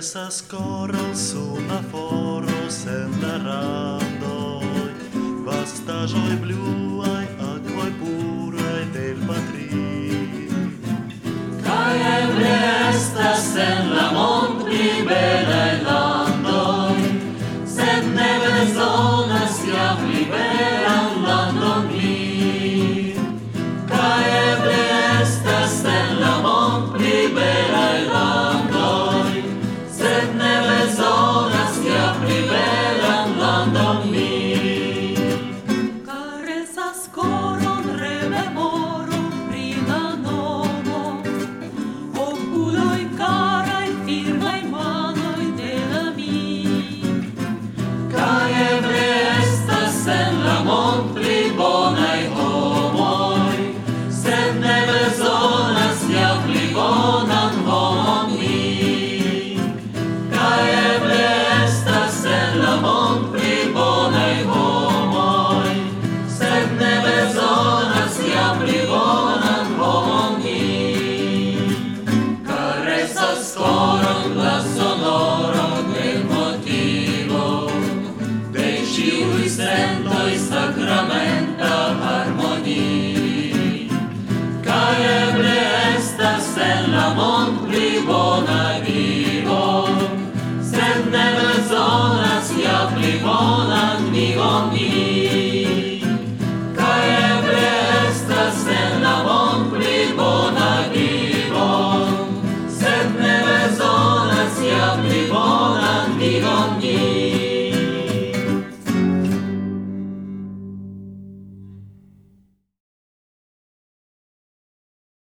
esas coros una foros en la randoi, vastajoi bluai, aquoi purai del patri. Kai eble estas en la mond pli belaj landoj, sed ne bezonas jam liberan landon mi. Kai eble estas en la mond pli belaj landoj, sed ne bezonas jam liberan landon mi. Caresas coron rememoro pri la nomo, oculoi carai firmai manoi de la mi. Kai eble estas en la mond pli bonaj homoj, sed ne bezonas jam pli bonan homon mi. Kai eble estas en la mond pli bonaj homoj, sed ne bezonas jam pli bonan homon mi. Caresas coron la sonoro del motivo, de ĉiuj sentoj sakramenta harmonii. Kaj eble estas en la mond pli bona vivo, sed ne bezonas ja pli bonan vivon mi.